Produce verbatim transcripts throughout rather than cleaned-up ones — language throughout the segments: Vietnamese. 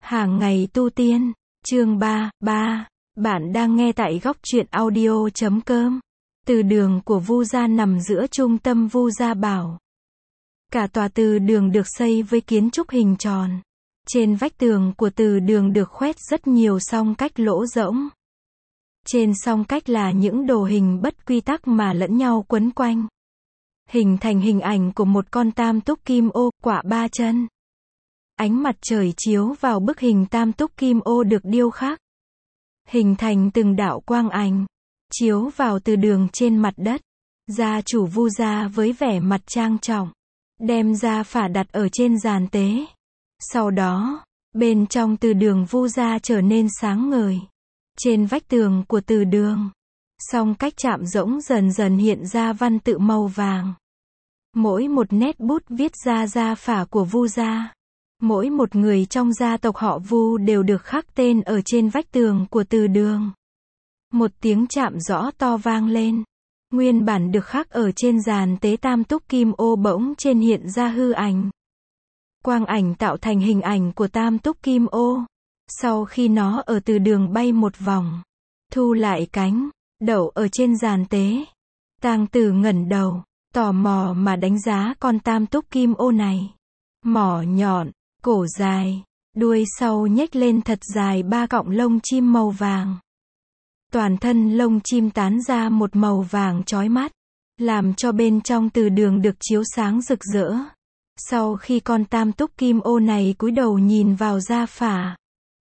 Hàng ngày tu tiên, chương ba, ba. Bạn đang nghe tại góc truyện audio chấm com. Từ đường của Vu Gia nằm giữa trung tâm Vu Gia Bảo. Cả tòa từ đường được xây với kiến trúc hình tròn. Trên vách tường của từ đường được khoét rất nhiều song cách lỗ rỗng. Trên song cách là những đồ hình bất quy tắc mà lẫn nhau quấn quanh. Hình thành hình ảnh của một con tam túc kim ô, quạ ba chân. Ánh mặt trời chiếu vào bức hình tam túc kim ô được điêu khắc. Hình thành từng đạo quang ảnh, chiếu vào từ đường trên mặt đất. Gia chủ Vu Gia với vẻ mặt trang trọng, đem gia phả đặt ở trên giàn tế. Sau đó, bên trong từ đường Vu Gia trở nên sáng ngời. Trên vách tường của từ đường, song cách chạm rỗng dần dần hiện ra văn tự màu vàng. Mỗi một nét bút viết ra gia phả của Vu Gia. Mỗi một người trong gia tộc họ Vu đều được khắc tên ở trên vách tường của từ đường. Một tiếng chạm rõ to vang lên. Nguyên bản được khắc ở trên giàn tế tam túc kim ô bỗng trên hiện ra hư ảnh. Quang ảnh tạo thành hình ảnh của tam túc kim ô. Sau khi nó ở từ đường bay một vòng, thu lại cánh, đậu ở trên giàn tế. Tang Tử ngẩng đầu, tò mò mà đánh giá con tam túc kim ô này. Mỏ nhọn, cổ dài, đuôi sau nhếch lên thật dài ba cọng lông chim màu vàng. Toàn thân lông chim tán ra một màu vàng chói mắt, làm cho bên trong từ đường được chiếu sáng rực rỡ. Sau khi con tam túc kim ô này cúi đầu nhìn vào gia phả,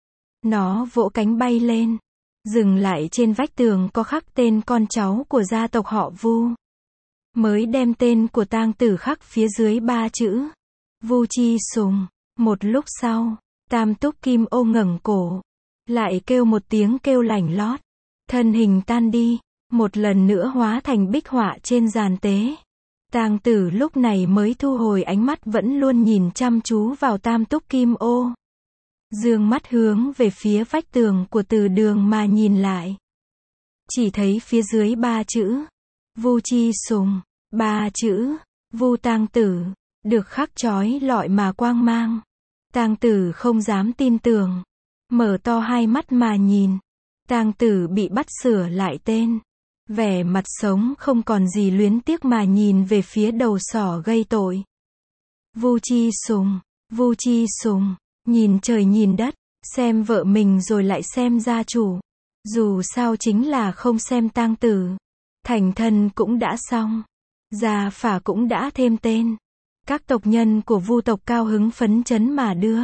nó vỗ cánh bay lên, dừng lại trên vách tường có khắc tên con cháu của gia tộc họ Vu. Mới đem tên của Tang Tử khắc phía dưới ba chữ Vu Chi Sùng. Một lúc sau, tam túc kim ô ngẩng cổ, lại kêu một tiếng kêu lảnh lót, thân hình tan đi, một lần nữa hóa thành bích họa trên giàn tế. Tang Tử lúc này mới thu hồi ánh mắt vẫn luôn nhìn chăm chú vào tam túc kim ô. Dương mắt hướng về phía vách tường của từ đường mà nhìn lại. Chỉ thấy phía dưới ba chữ Vu Chi Sùng, ba chữ Vu Tang Tử được khắc chói lọi mà quang mang. Tang Tử không dám tin tưởng, mở to hai mắt mà nhìn. Tang Tử bị bắt sửa lại tên, vẻ mặt sống không còn gì luyến tiếc mà nhìn về phía đầu sỏ gây tội. Vu Chi Sùng, Vu Chi Sùng, nhìn trời nhìn đất, xem vợ mình rồi lại xem gia chủ. Dù sao chính là không xem Tang Tử. Thành thân cũng đã xong, gia phả cũng đã thêm tên. Các tộc nhân của Vu tộc cao hứng phấn chấn mà đưa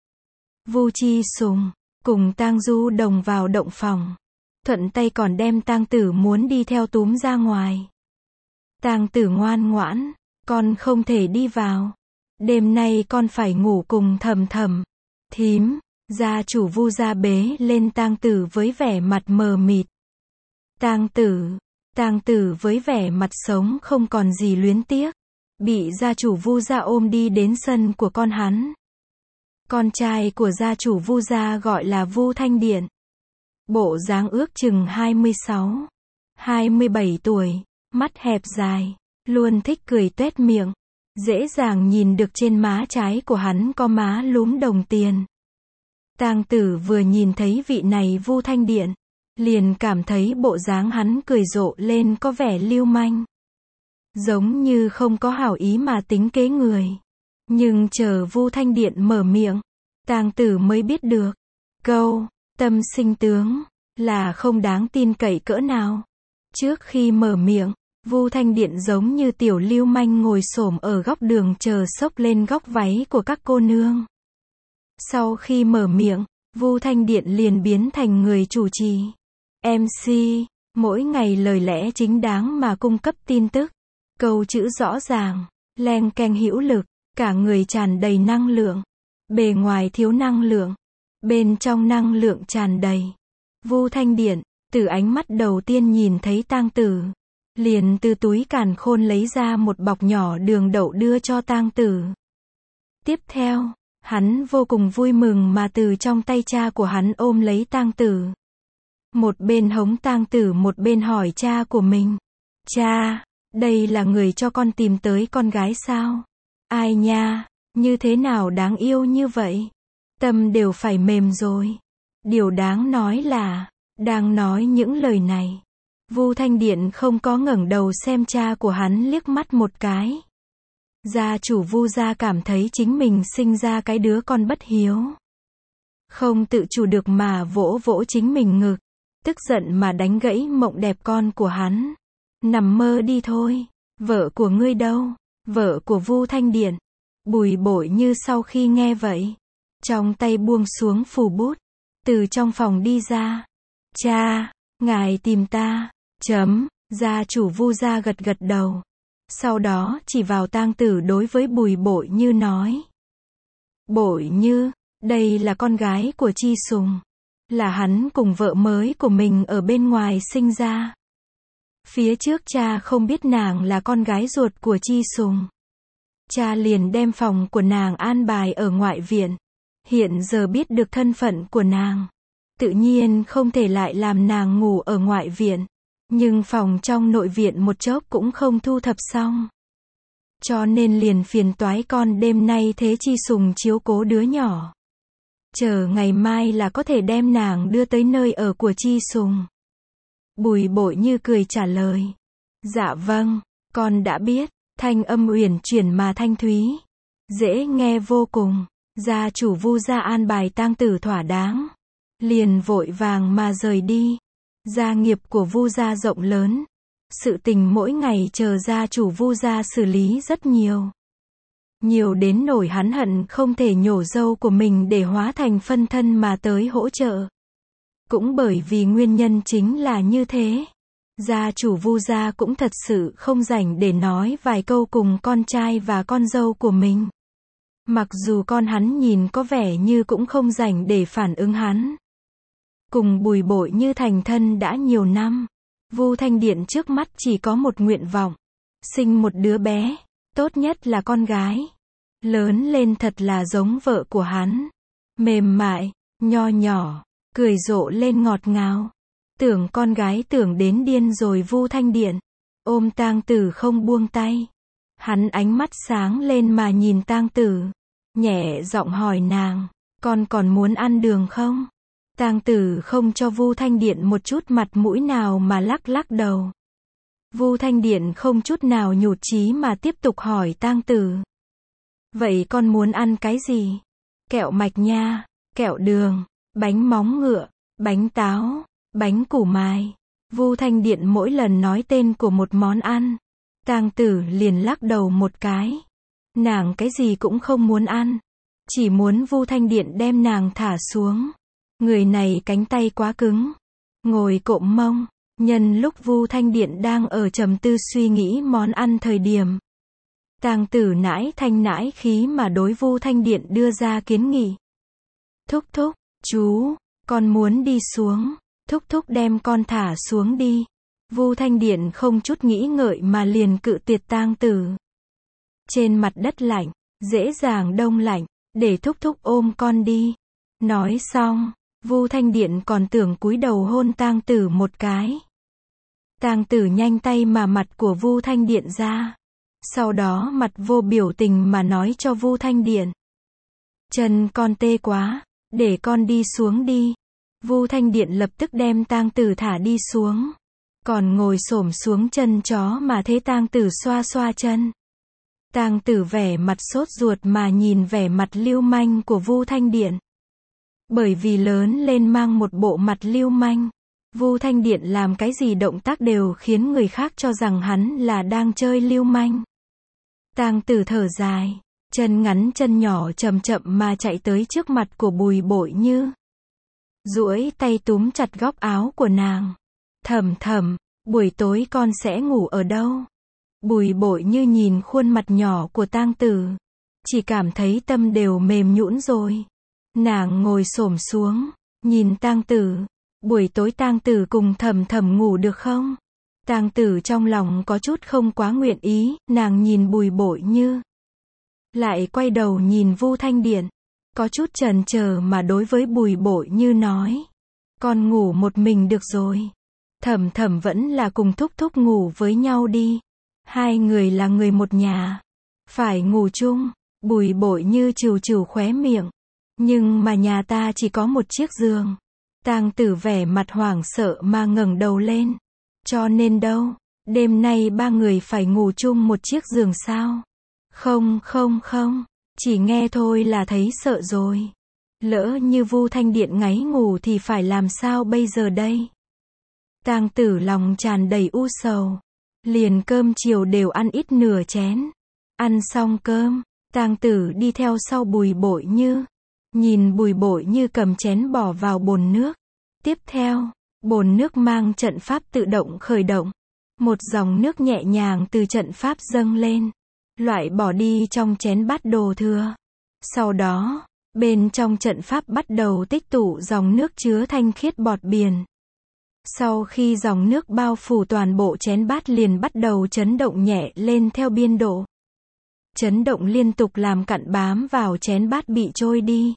Vu Chi Sùng cùng Tang Du Đồng vào động phòng, thuận tay còn đem Tang Tử muốn đi theo túm ra ngoài. Tang Tử ngoan ngoãn, con không thể đi vào. Đêm nay con phải ngủ cùng Thầm Thầm. Thím, gia chủ Vu Gia bế lên Tang Tử với vẻ mặt mờ mịt. Tang Tử, Tang Tử với vẻ mặt sống không còn gì luyến tiếc, bị gia chủ Vu Gia ôm đi đến sân của con hắn. Con trai của gia chủ Vu Gia gọi là Vu Thanh Điện. Bộ dáng ước chừng hai mươi sáu, hai mươi bảy tuổi, mắt hẹp dài, luôn thích cười tuét miệng. Dễ dàng nhìn được trên má trái của hắn có má lúm đồng tiền. Tang Tử vừa nhìn thấy vị này Vu Thanh Điện, liền cảm thấy bộ dáng hắn cười rộ lên có vẻ lưu manh. Giống như không có hảo ý mà tính kế người. Nhưng chờ Vu Thanh Điện mở miệng, Tang Tử mới biết được, câu, tâm sinh tướng, là không đáng tin cậy cỡ nào. Trước khi mở miệng, Vu Thanh Điện giống như tiểu lưu manh ngồi xổm ở góc đường chờ xốc lên góc váy của các cô nương. Sau khi mở miệng, Vu Thanh Điện liền biến thành người chủ trì, em xê, mỗi ngày lời lẽ chính đáng mà cung cấp tin tức. Câu chữ rõ ràng, leng keng hữu lực, cả người tràn đầy năng lượng. Bề ngoài thiếu năng lượng, bên trong năng lượng tràn đầy. Vu Thanh Điện, từ ánh mắt đầu tiên nhìn thấy Tang Tử, liền từ túi càn khôn lấy ra một bọc nhỏ đường đậu đưa cho Tang Tử. Tiếp theo, hắn vô cùng vui mừng mà từ trong tay cha của hắn ôm lấy Tang Tử. Một bên hống Tang Tử một bên hỏi cha của mình, cha, đây là người cho con tìm tới con gái sao? Ai nha, như thế nào đáng yêu như vậy? Tâm đều phải mềm rồi. Điều đáng nói là, đang nói những lời này, Vu Thanh Điện không có ngẩng đầu xem cha của hắn liếc mắt một cái. Gia chủ Vu gia cảm thấy chính mình sinh ra cái đứa con bất hiếu. Không tự chủ được mà vỗ vỗ chính mình ngực, tức giận mà đánh gãy mộng đẹp con của hắn. Nằm mơ đi thôi, vợ của ngươi đâu? Vợ của Vu Thanh Điện. Bùi Bội Như sau khi nghe vậy, trong tay buông xuống phù bút, từ trong phòng đi ra. Cha, ngài tìm ta, chấm, gia chủ Vu gia gật gật đầu. Sau đó chỉ vào tang tử đối với Bùi Bội Như nói. Bội Như, đây là con gái của Chi Sùng. Là hắn cùng vợ mới của mình ở bên ngoài sinh ra. Phía trước cha không biết nàng là con gái ruột của Chi Sùng. Cha liền đem phòng của nàng an bài ở ngoại viện. Hiện giờ biết được thân phận của nàng, tự nhiên không thể lại làm nàng ngủ ở ngoại viện. Nhưng phòng trong nội viện một chốc cũng không thu thập xong. Cho nên liền phiền toái con đêm nay thế Chi Sùng chiếu cố đứa nhỏ. Chờ ngày mai là có thể đem nàng đưa tới nơi ở của Chi Sùng. Bùi Bội Như cười trả lời. Dạ vâng, con đã biết. Thanh âm uyển chuyển mà thanh thúy, dễ nghe vô cùng. Gia chủ Vu gia an bài tang tử thỏa đáng, liền vội vàng mà rời đi. Gia nghiệp của Vu gia rộng lớn, sự tình mỗi ngày chờ gia chủ Vu gia xử lý rất nhiều. Nhiều đến nổi hắn hận không thể nhổ râu của mình để hóa thành phân thân mà tới hỗ trợ. Cũng bởi vì nguyên nhân chính là như thế, gia chủ Vu gia cũng thật sự không rảnh để nói vài câu cùng con trai và con dâu của mình. Mặc dù con hắn nhìn có vẻ như cũng không rảnh để phản ứng hắn. Cùng Bùi Bội Như thành thân đã nhiều năm, Vu Thanh Điện trước mắt chỉ có một nguyện vọng, sinh một đứa bé, tốt nhất là con gái. Lớn lên thật là giống vợ của hắn, mềm mại, nho nhỏ, cười rộ lên ngọt ngào. Tưởng con gái tưởng đến điên rồi. Vu Thanh Điện ôm tang tử không buông tay. Hắn ánh mắt sáng lên mà nhìn tang tử, nhẹ giọng hỏi nàng, con còn muốn ăn đường không? Tang tử không cho Vu Thanh Điện một chút mặt mũi nào mà lắc lắc đầu. Vu Thanh Điện không chút nào nhụt chí mà tiếp tục hỏi tang tử. Vậy con muốn ăn cái gì? Kẹo mạch nha, kẹo đường, bánh móng ngựa, bánh táo, bánh củ mài. Vu Thanh Điện mỗi lần nói tên của một món ăn, tang tử liền lắc đầu một cái. Nàng cái gì cũng không muốn ăn, chỉ muốn Vu Thanh Điện đem nàng thả xuống. Người này cánh tay quá cứng, ngồi cộm mông. Nhân lúc Vu Thanh Điện đang ở trầm tư suy nghĩ món ăn thời điểm, tang tử nãi thanh nãi khí mà đối Vu Thanh Điện đưa ra kiến nghị. Thúc thúc, chú, con muốn đi xuống. Thúc thúc đem con thả xuống đi. Vu Thanh Điện không chút nghĩ ngợi mà liền cự tuyệt tang tử. Trên mặt đất lạnh, dễ dàng đông lạnh, để thúc thúc ôm con đi. Nói xong, Vu Thanh Điện còn tưởng cúi đầu hôn tang tử một cái. Tang tử nhanh tay mà mặt của Vu Thanh Điện ra. Sau đó mặt vô biểu tình mà nói cho Vu Thanh Điện. Chân con tê quá, để con đi xuống đi. Vu Thanh Điện lập tức đem tang tử thả đi xuống. Còn ngồi xổm xuống chân chó mà thế tang tử xoa xoa chân. Tang tử vẻ mặt sốt ruột mà nhìn vẻ mặt lưu manh của Vu Thanh Điện. Bởi vì lớn lên mang một bộ mặt lưu manh, Vu Thanh Điện làm cái gì động tác đều khiến người khác cho rằng hắn là đang chơi lưu manh. Tang tử thở dài, chân ngắn chân nhỏ chậm chậm mà chạy tới trước mặt của Bùi Bội Như. Duỗi tay túm chặt góc áo của nàng. Thầm thầm, buổi tối con sẽ ngủ ở đâu? Bùi Bội Như nhìn khuôn mặt nhỏ của tang tử, chỉ cảm thấy tâm đều mềm nhũn rồi. Nàng ngồi xổm xuống, nhìn tang tử. Buổi tối tang tử cùng Thầm Thầm ngủ được không? Tang tử trong lòng có chút không quá nguyện ý, nàng nhìn Bùi Bội Như. Lại quay đầu nhìn Vu Thanh Điện, có chút chần chờ mà đối với Bùi Bội Như nói. Con ngủ một mình được rồi. Thầm Thầm vẫn là cùng thúc thúc ngủ với nhau đi. Hai người là người một nhà, phải ngủ chung. Bùi Bội Như trừ trừ khóe miệng, Nhưng mà nhà ta chỉ có một chiếc giường. Tang Tử vẻ mặt hoảng sợ mà ngẩng đầu lên. Cho nên đâu, đêm nay ba người phải ngủ chung một chiếc giường sao? Không không không, chỉ nghe thôi là thấy sợ rồi. Lỡ như Vu Thanh Điện ngáy ngủ thì phải làm sao bây giờ đây? Tang Tử lòng tràn đầy u sầu. Liền cơm chiều đều ăn ít nửa chén. Ăn xong cơm, Tang Tử đi theo sau Bùi Bội Như. Nhìn Bùi Bội Như cầm chén bỏ vào bồn nước. Tiếp theo, bồn nước mang trận pháp tự động khởi động. Một dòng nước nhẹ nhàng từ trận pháp dâng lên. Loại bỏ đi trong chén bát đồ thừa. Sau đó, bên trong trận pháp bắt đầu tích tụ dòng nước chứa thanh khiết bọt biển. Sau khi dòng nước bao phủ toàn bộ chén bát liền bắt đầu chấn động nhẹ lên theo biên độ. Chấn động liên tục làm cặn bám vào chén bát bị trôi đi.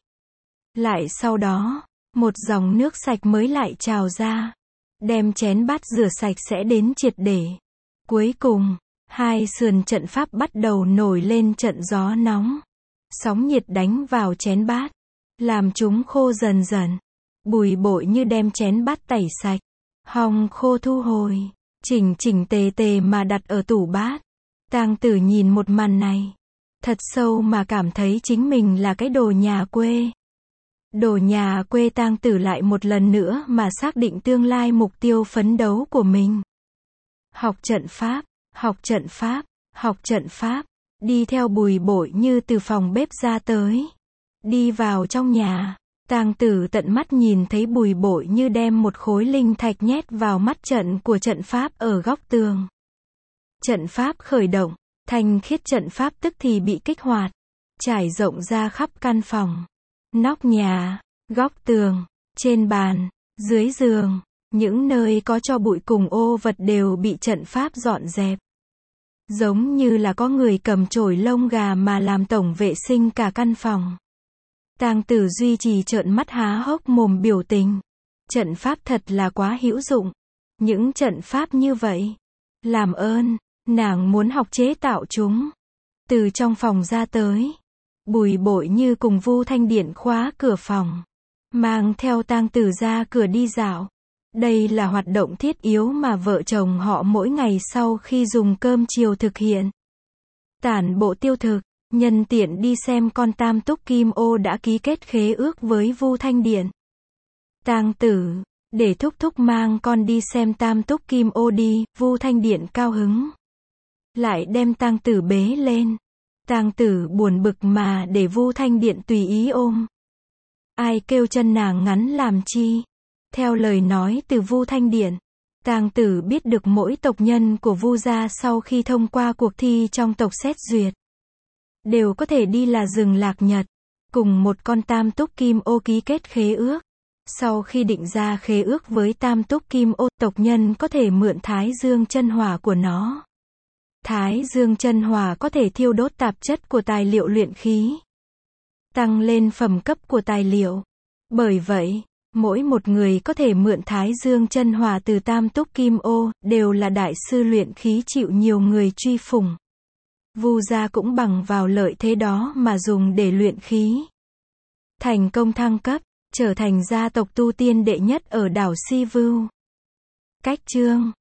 Lại sau đó, một dòng nước sạch mới lại trào ra. Đem chén bát rửa sạch sẽ đến triệt để. Cuối cùng, hai sườn trận pháp bắt đầu nổi lên trận gió nóng. Sóng nhiệt đánh vào chén bát, làm chúng khô dần dần. Bùi Bội Như đem chén bát tẩy sạch, hong khô thu hồi, chỉnh chỉnh tề tề mà đặt ở tủ bát. Tang Tử nhìn một màn này, thật sâu mà cảm thấy chính mình là cái đồ nhà quê. Đồ nhà quê. Tang Tử lại một lần nữa mà xác định tương lai mục tiêu phấn đấu của mình. Học trận pháp, học trận pháp, học trận pháp. Đi theo Bùi Bội Như từ phòng bếp ra tới. Đi vào trong nhà, Tang Tử tận mắt nhìn thấy Bùi Bội Như đem một khối linh thạch nhét vào mắt trận của trận pháp ở góc tường. Trận pháp khởi động, thanh khiết trận pháp tức thì bị kích hoạt, trải rộng ra khắp căn phòng, nóc nhà, góc tường, trên bàn, dưới giường, những nơi có tro bụi cùng ô vật đều bị trận pháp dọn dẹp. Giống như là có người cầm chổi lông gà mà làm tổng vệ sinh cả căn phòng. Tang Tử duy trì trợn mắt há hốc mồm biểu tình. Trận pháp thật là quá hữu dụng. Những trận pháp như vậy, làm ơn, nàng muốn học chế tạo chúng. Từ trong phòng ra tới, Bùi Bội Như cùng Vu Thanh Điện khóa cửa phòng, mang theo Tang Tử ra cửa đi dạo. Đây là hoạt động thiết yếu mà vợ chồng họ mỗi ngày sau khi dùng cơm chiều thực hiện. Tản bộ tiêu thực, nhân tiện đi xem con Tam Túc Kim Ô đã ký kết khế ước với Vu Thanh Điện. Tang Tử, để thúc thúc mang con đi xem Tam Túc Kim Ô đi. Vu Thanh Điện cao hứng, lại đem Tang Tử bế lên. Tang Tử buồn bực mà để Vu Thanh Điện tùy ý ôm. Ai kêu chân nàng ngắn làm chi? Theo lời nói từ Vu Thanh Điện, Tang Tử biết được mỗi tộc nhân của Vu gia sau khi thông qua cuộc thi trong tộc xét duyệt, đều có thể đi là rừng Lạc Nhật, cùng một con Tam Túc Kim Ô ký kết khế ước. Sau khi định ra khế ước với Tam Túc Kim Ô, tộc nhân có thể mượn Thái Dương chân hỏa của nó. Thái Dương chân hỏa có thể thiêu đốt tạp chất của tài liệu luyện khí, tăng lên phẩm cấp của tài liệu. Bởi vậy, mỗi một người có thể mượn Thái Dương chân hỏa từ Tam Túc Kim Ô, đều là đại sư luyện khí chịu nhiều người truy phủng. Vu gia cũng bằng vào lợi thế đó mà dùng để luyện khí. Thành công thăng cấp, trở thành gia tộc tu tiên đệ nhất ở đảo Si Vưu. Cách chương